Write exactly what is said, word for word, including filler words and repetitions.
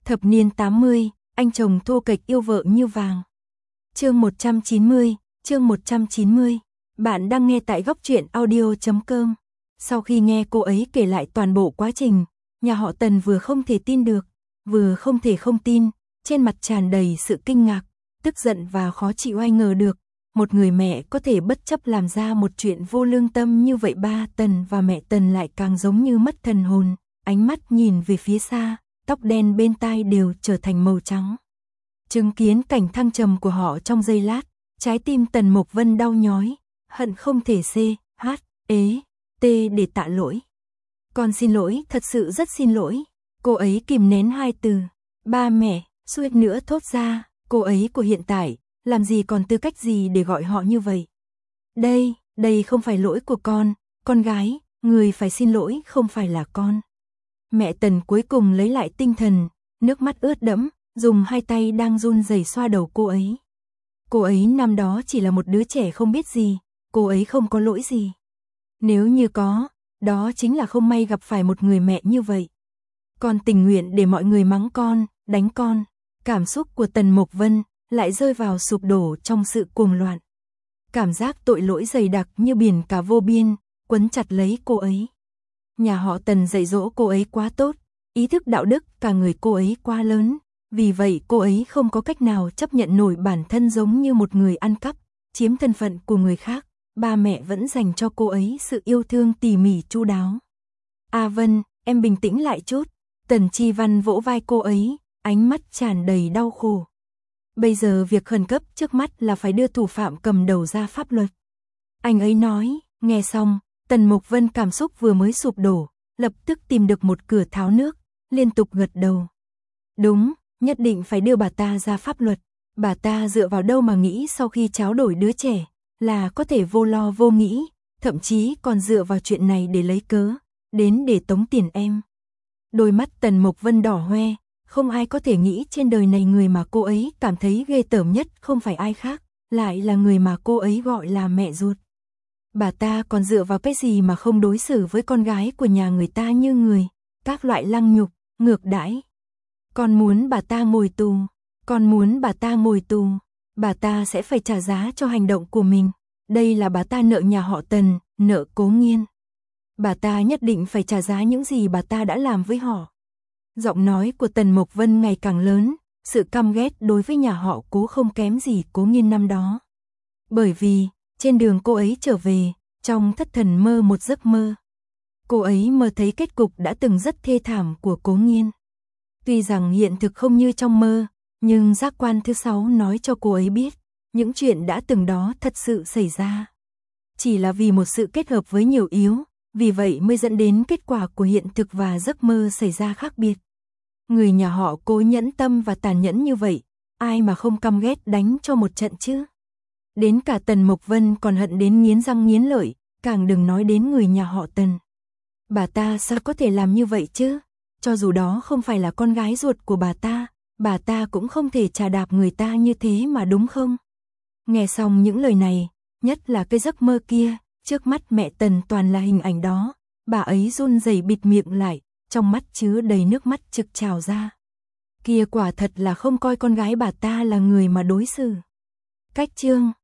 Thập niên tám mươi, anh chồng thô kệch yêu vợ như vàng. Chương một trăm chín mươi, chương một trăm chín mươi. Bạn đang nghe tại góc truyện audio chấm com. Sau khi nghe cô ấy kể lại toàn bộ quá trình, nhà họ Tần vừa không thể tin được, vừa không thể không tin, trên mặt tràn đầy sự kinh ngạc, tức giận và khó chịu. Ai ngờ được, một người mẹ có thể bất chấp làm ra một chuyện vô lương tâm như vậy. Ba Tần và mẹ Tần lại càng giống như mất thần hồn, ánh mắt nhìn về phía xa, tóc đen bên tai đều trở thành màu trắng. Chứng kiến cảnh thăng trầm của họ trong giây lát, trái tim Tần Mục Vân đau nhói, hận không thể c, h, ế, t để tạ lỗi. Con xin lỗi, thật sự rất xin lỗi. Cô ấy kìm nén hai từ, ba mẹ, suýt nữa thốt ra, cô ấy của hiện tại, làm gì còn tư cách gì để gọi họ như vậy. Đây, đây không phải lỗi của con, con gái, người phải xin lỗi không phải là con. Mẹ Tần cuối cùng lấy lại tinh thần, nước mắt ướt đẫm, dùng hai tay đang run rẩy xoa đầu cô ấy. Cô ấy năm đó chỉ là một đứa trẻ không biết gì, cô ấy không có lỗi gì. Nếu như có, đó chính là không may gặp phải một người mẹ như vậy. Con tình nguyện để mọi người mắng con, đánh con. Cảm xúc của Tần Mục Vân lại rơi vào sụp đổ trong sự cuồng loạn. Cảm giác tội lỗi dày đặc như biển cả vô biên, quấn chặt lấy cô ấy. Nhà họ Tần dạy dỗ cô ấy quá tốt, ý thức đạo đức cả người cô ấy quá lớn, vì vậy cô ấy không có cách nào chấp nhận nổi bản thân giống như một người ăn cắp, chiếm thân phận của người khác. Ba mẹ vẫn dành cho cô ấy sự yêu thương tỉ mỉ chu đáo. A Vân, em bình tĩnh lại chút. Tần Chi Văn vỗ vai cô ấy, ánh mắt tràn đầy đau khổ. Bây giờ việc khẩn cấp trước mắt là phải đưa thủ phạm cầm đầu ra pháp luật. Anh ấy nói, nghe xong, Tần Mục Vân cảm xúc vừa mới sụp đổ, lập tức tìm được một cửa tháo nước, liên tục gật đầu. Đúng, nhất định phải đưa bà ta ra pháp luật. Bà ta dựa vào đâu mà nghĩ sau khi tráo đổi đứa trẻ là có thể vô lo vô nghĩ, thậm chí còn dựa vào chuyện này để lấy cớ, đến để tống tiền em. Đôi mắt Tần Mục Vân đỏ hoe, không ai có thể nghĩ trên đời này người mà cô ấy cảm thấy ghê tởm nhất không phải ai khác, lại là người mà cô ấy gọi là mẹ ruột. Bà ta còn dựa vào cái gì mà không đối xử với con gái của nhà người ta như người, các loại lăng nhục, ngược đãi. Con muốn bà ta ngồi tù, con muốn bà ta ngồi tù, bà ta sẽ phải trả giá cho hành động của mình. Đây là bà ta nợ nhà họ Tần, nợ Cố Nghiên. Bà ta nhất định phải trả giá những gì bà ta đã làm với họ. Giọng nói của Tần Mục Vân ngày càng lớn, sự căm ghét đối với nhà họ Cố không kém gì Cố Nghiên năm đó. Bởi vì, trên đường cô ấy trở về, trong thất thần mơ một giấc mơ. Cô ấy mơ thấy kết cục đã từng rất thê thảm của Cố Nghiên. Tuy rằng hiện thực không như trong mơ, nhưng giác quan thứ sáu nói cho cô ấy biết, những chuyện đã từng đó thật sự xảy ra. Chỉ là vì một sự kết hợp với nhiều yếu, vì vậy mới dẫn đến kết quả của hiện thực và giấc mơ xảy ra khác biệt. Người nhà họ Cố nhẫn tâm và tàn nhẫn như vậy, ai mà không căm ghét đánh cho một trận chứ. Đến cả Tần Mục Vân còn hận đến nghiến răng nghiến lợi, càng đừng nói đến người nhà họ Tần. Bà ta sao có thể làm như vậy chứ? Cho dù đó không phải là con gái ruột của bà ta, bà ta cũng không thể chà đạp người ta như thế mà đúng không? Nghe xong những lời này, nhất là cái giấc mơ kia, trước mắt mẹ Tần toàn là hình ảnh đó, bà ấy run rẩy bịt miệng lại, trong mắt chứa đầy nước mắt trực trào ra. Kia quả thật là không coi con gái bà ta là người mà đối xử. Cách chương